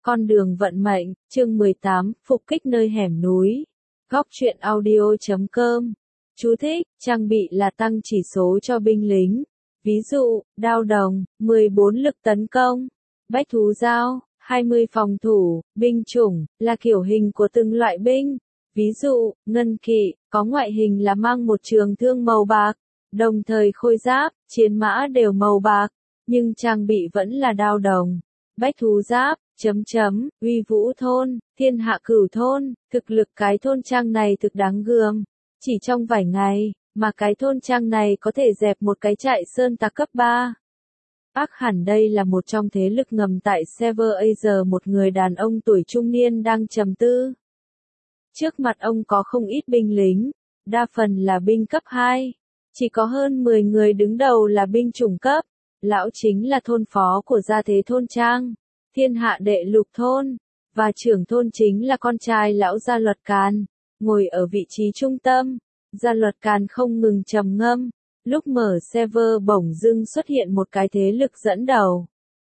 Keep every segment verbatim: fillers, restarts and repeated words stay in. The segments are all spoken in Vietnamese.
Con đường vận mệnh, chương mười tám, phục kích nơi hẻm núi. Góc truyện audio chấm com. Chú thích, trang bị là tăng chỉ số cho binh lính. Ví dụ, đao đồng, mười bốn lực tấn công. Bách thú dao, hai mươi phòng thủ. Binh chủng, là kiểu hình của từng loại binh. Ví dụ, ngân kỵ, có ngoại hình là mang một trường thương màu bạc. Đồng thời khôi giáp, chiến mã đều màu bạc. Nhưng trang bị vẫn là đao đồng. Bách thú giáp, chấm chấm, uy vũ thôn, thiên hạ cửu thôn, thực lực cái thôn trang này thực đáng gờm. Chỉ trong vài ngày, mà cái thôn trang này có thể dẹp một cái trại sơn tặc cấp ba. Ác hẳn đây là một trong thế lực ngầm tại Server Asia, một người đàn ông tuổi trung niên đang trầm tư. Trước mặt ông có không ít binh lính, đa phần là binh cấp hai. Chỉ có hơn mười người đứng đầu là binh chủng cấp. Lão chính là thôn phó của gia thế thôn trang, thiên hạ đệ lục thôn, và trưởng thôn chính là con trai lão Gia Luật Càn, ngồi ở vị trí trung tâm. Gia Luật Càn không ngừng trầm ngâm, lúc mở server bỗng dưng xuất hiện một cái thế lực dẫn đầu.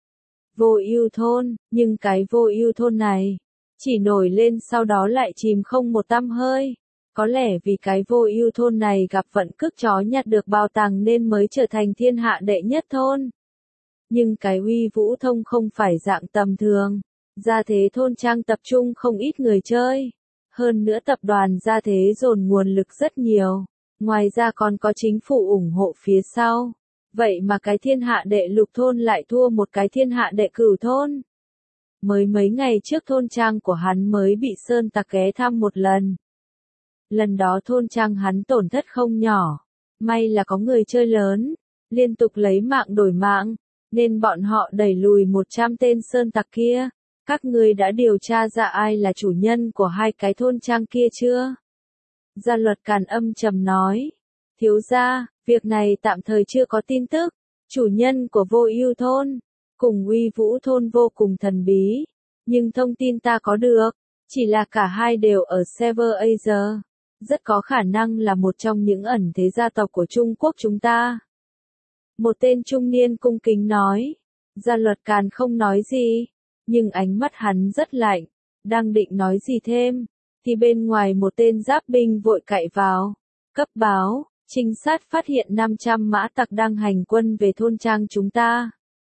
Vô Ưu thôn, nhưng cái Vô Ưu thôn này chỉ nổi lên sau đó lại chìm không một tăm hơi. Có lẽ vì cái Vô Ưu thôn này gặp vận cước chó nhặt được bảo tàng nên mới trở thành thiên hạ đệ nhất thôn. Nhưng cái Uy Vũ Thông không phải dạng tầm thường. Gia thế thôn trang tập trung không ít người chơi. Hơn nữa tập đoàn gia thế dồn nguồn lực rất nhiều. Ngoài ra còn có chính phủ ủng hộ phía sau. Vậy mà cái thiên hạ đệ lục thôn lại thua một cái thiên hạ đệ cửu thôn. Mới mấy ngày trước thôn trang của hắn mới bị sơn tặc ghé thăm một lần. Lần đó thôn trang hắn tổn thất không nhỏ. May là có người chơi lớn, liên tục lấy mạng đổi mạng, nên bọn họ đẩy lùi một trăm tên sơn tặc kia. Các ngươi đã điều tra ra ai là chủ nhân của hai cái thôn trang kia chưa? Gia Luật Càn âm trầm nói. Thiếu gia, việc này tạm thời chưa có tin tức. Chủ nhân của Vô Ưu thôn, cùng Uy Vũ thôn vô cùng thần bí. Nhưng thông tin ta có được, chỉ là cả hai đều ở Server Asia. Rất có khả năng là một trong những ẩn thế gia tộc của Trung Quốc chúng ta. Một tên trung niên cung kính nói. Gia Luật Càn không nói gì, nhưng ánh mắt hắn rất lạnh. Đang định nói gì thêm, thì bên ngoài một tên giáp binh vội cậy vào. Cấp báo, trinh sát phát hiện năm trăm mã tặc đang hành quân về thôn trang chúng ta.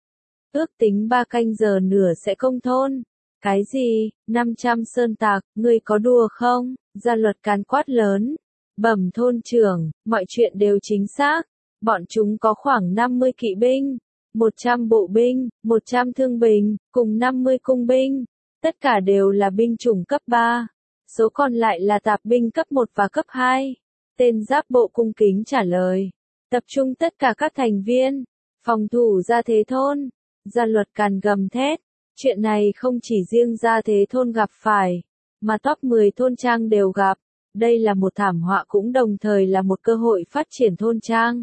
Ước tính ba canh giờ nữa sẽ công thôn. Cái gì, năm trăm sơn tặc, ngươi có đùa không? Gia Luật Càn quát lớn. Bẩm thôn trưởng, mọi chuyện đều chính xác. Bọn chúng có khoảng năm mươi kỵ binh, một trăm bộ binh, một trăm thương binh, cùng năm mươi cung binh. Tất cả đều là binh chủng cấp ba. Số còn lại là tạp binh cấp một và cấp hai. Tên giáp bộ cung kính trả lời. Tập trung tất cả các thành viên, phòng thủ gia thế thôn. Gia Luật Càn gầm thét. Chuyện này không chỉ riêng gia thế thôn gặp phải, mà top mười thôn trang đều gặp. Đây là một thảm họa cũng đồng thời là một cơ hội phát triển thôn trang.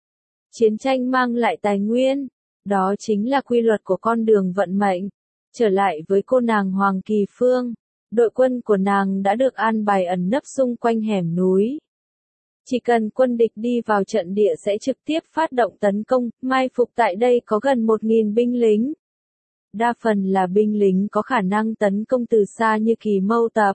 Chiến tranh mang lại tài nguyên, đó chính là quy luật của con đường vận mệnh. Trở lại với cô nàng Hoàng Kỳ Phương, đội quân của nàng đã được an bài ẩn nấp xung quanh hẻm núi. Chỉ cần quân địch đi vào trận địa sẽ trực tiếp phát động tấn công, mai phục tại đây có gần một nghìn binh lính. Đa phần là binh lính có khả năng tấn công từ xa như kỳ mâu tập,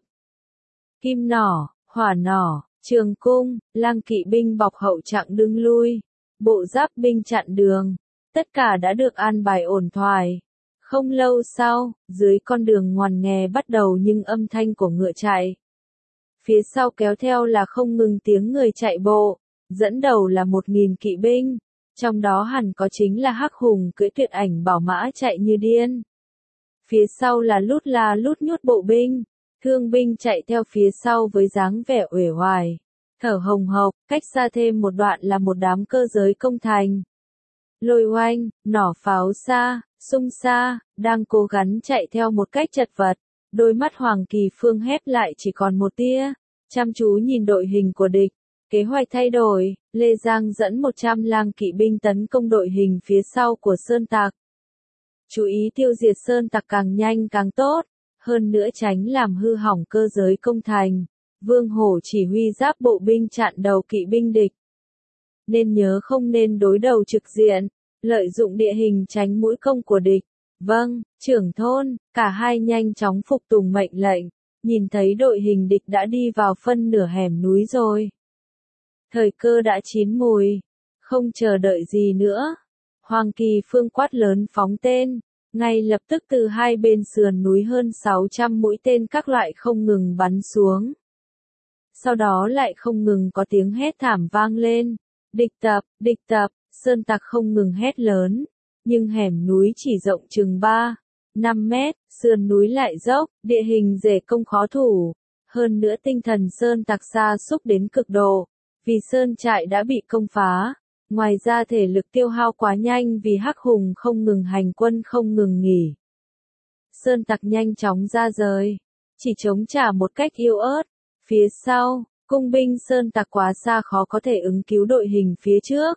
kim nỏ, hỏa nỏ, trường cung, lang kỵ binh bọc hậu chặng đứng lui, bộ giáp binh chặn đường. Tất cả đã được an bài ổn thỏa. Không lâu sau, dưới con đường ngoằn nghè bắt đầu những âm thanh của ngựa chạy. Phía sau kéo theo là không ngừng tiếng người chạy bộ, dẫn đầu là một nghìn kỵ binh. Trong đó hẳn có chính là Hắc Hùng cưỡi tuyệt ảnh bảo mã chạy như điên. Phía sau là lút la lút nhút bộ binh, thương binh chạy theo phía sau với dáng vẻ uể oải, thở hồng hộc. Cách xa thêm một đoạn là một đám cơ giới công thành. Lôi oanh, nỏ pháo xa, sung xa, đang cố gắng chạy theo một cách chật vật. Đôi mắt Hoàng Kỳ Phương hép lại chỉ còn một tia, chăm chú nhìn đội hình của địch. Kế hoạch thay đổi, Lê Giang dẫn một trăm lang kỵ binh tấn công đội hình phía sau của sơn tặc. Chú ý tiêu diệt sơn tặc càng nhanh càng tốt, hơn nữa tránh làm hư hỏng cơ giới công thành. Vương Hổ chỉ huy giáp bộ binh chặn đầu kỵ binh địch. Nên nhớ không nên đối đầu trực diện, lợi dụng địa hình tránh mũi công của địch. Vâng, trưởng thôn, cả hai nhanh chóng phục tùng mệnh lệnh, nhìn thấy đội hình địch đã đi vào phân nửa hẻm núi rồi. Thời cơ đã chín mùi, không chờ đợi gì nữa. Hoàng Kỳ Phương quát lớn phóng tên, ngay lập tức từ hai bên sườn núi hơn sáu trăm mũi tên các loại không ngừng bắn xuống. Sau đó lại không ngừng có tiếng hét thảm vang lên, địch tập, địch tập, sơn tặc không ngừng hét lớn, nhưng hẻm núi chỉ rộng chừng ba, năm mét, sườn núi lại dốc, địa hình dễ công khó thủ, hơn nữa tinh thần sơn tặc sa sút đến cực độ, vì sơn trại đã bị công phá. Ngoài ra thể lực tiêu hao quá nhanh vì Hắc Hùng không ngừng hành quân không ngừng nghỉ. Sơn tặc nhanh chóng ra rời, chỉ chống trả một cách yếu ớt. Phía sau, cung binh sơn tặc quá xa khó có thể ứng cứu đội hình phía trước.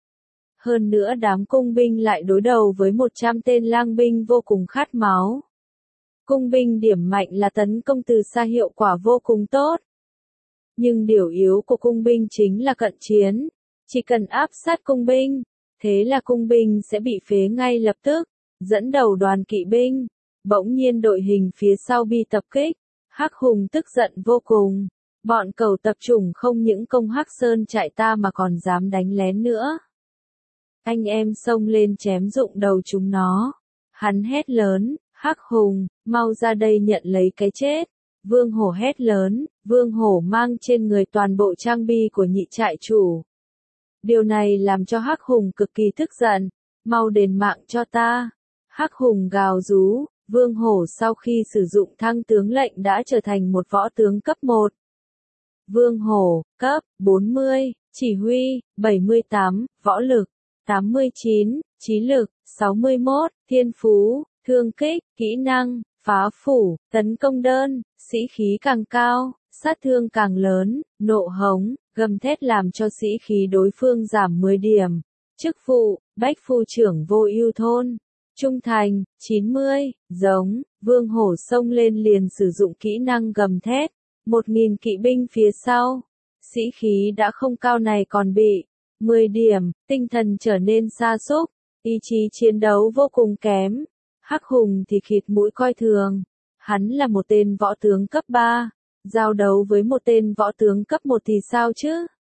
Hơn nữa đám cung binh lại đối đầu với một trăm tên lang binh vô cùng khát máu. Cung binh điểm mạnh là tấn công từ xa hiệu quả vô cùng tốt. Nhưng điều yếu của cung binh chính là cận chiến. Chỉ cần áp sát cung binh, thế là cung binh sẽ bị phế ngay lập tức, dẫn đầu đoàn kỵ binh. Bỗng nhiên đội hình phía sau bị tập kích, Hắc Hùng tức giận vô cùng. Bọn cẩu tập chủng không những công Hắc Sơn trại ta mà còn dám đánh lén nữa. Anh em xông lên chém rụng đầu chúng nó. Hắn hét lớn, Hắc Hùng, mau ra đây nhận lấy cái chết. Vương Hổ hét lớn, Vương Hổ mang trên người toàn bộ trang bị của nhị trại chủ. Điều này làm cho Hắc Hùng cực kỳ tức giận, mau đền mạng cho ta. Hắc Hùng gào rú, Vương Hổ sau khi sử dụng thăng tướng lệnh đã trở thành một võ tướng cấp một. Vương Hổ, cấp bốn mươi, chỉ huy, bảy mươi tám, võ lực, tám mươi chín, trí lực, sáu mươi mốt, thiên phú, thương kích, kỹ năng, phá phủ, tấn công đơn, sĩ khí càng cao, sát thương càng lớn, nộ hống, gầm thét làm cho sĩ khí đối phương giảm mười điểm. Chức vụ, bách phu trưởng vô ưu thôn. Trung thành, chín mươi, giống, Vương Hổ xông lên liền sử dụng kỹ năng gầm thét. Một nghìn kỵ binh phía sau. Sĩ khí đã không cao này còn bị mười điểm, tinh thần trở nên sa sút, ý chí chiến đấu vô cùng kém. Hắc Hùng thì khịt mũi coi thường. Hắn là một tên võ tướng cấp ba. Giao đấu với một tên võ tướng cấp một thì sao chứ?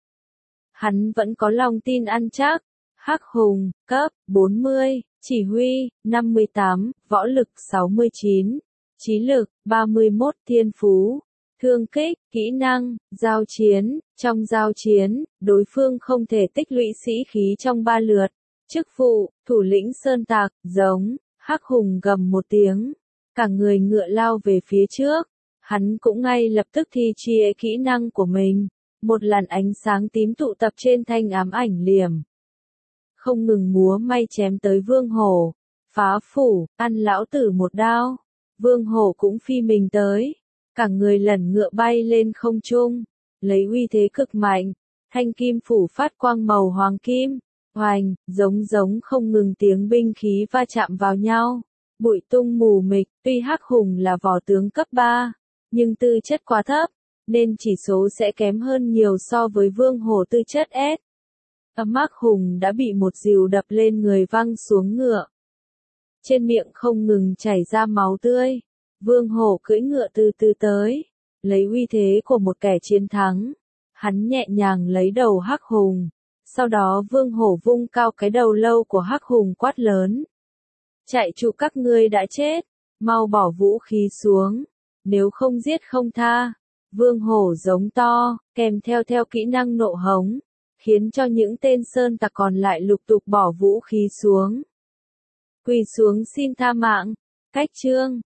Hắn vẫn có lòng tin ăn chắc. Hắc Hùng, cấp bốn mươi, chỉ huy, năm mươi tám, võ lực sáu mươi chín, trí lực, ba mươi mốt, thiên phú, thương kích, kỹ năng, giao chiến. Trong giao chiến, đối phương không thể tích lũy sĩ khí trong ba lượt. Chức vụ, thủ lĩnh sơn tặc, giống, Hắc Hùng gầm một tiếng. Cả người ngựa lao về phía trước. Hắn cũng ngay lập tức thi triển kỹ năng của mình. Một làn ánh sáng tím tụ tập trên thanh ám ảnh liềm. Không ngừng múa may chém tới Vương Hổ. Phá phủ, ăn lão tử một đao. Vương Hổ cũng phi mình tới. Cả người lẩn ngựa bay lên không trung. Lấy uy thế cực mạnh. Thanh kim phủ phát quang màu hoàng kim. Hoành, giống giống không ngừng tiếng binh khí va chạm vào nhau. Bụi tung mù mịt, tuy Hắc Hùng là võ tướng cấp ba. Nhưng tư chất quá thấp, nên chỉ số sẽ kém hơn nhiều so với Vương Hổ tư chất S. Âm Hắc Hùng đã bị một dìu đập lên người văng xuống ngựa. Trên miệng không ngừng chảy ra máu tươi. Vương Hổ cưỡi ngựa từ từ tới, lấy uy thế của một kẻ chiến thắng. Hắn nhẹ nhàng lấy đầu Hắc Hùng. Sau đó Vương Hổ vung cao cái đầu lâu của Hắc Hùng quát lớn. Chạy trụ các ngươi đã chết, mau bỏ vũ khí xuống. Nếu không giết không tha. Vương Hổ giống to, kèm theo theo kỹ năng nộ hống, khiến cho những tên sơn tặc còn lại lục tục bỏ vũ khí xuống. Quỳ xuống xin tha mạng. Cách chương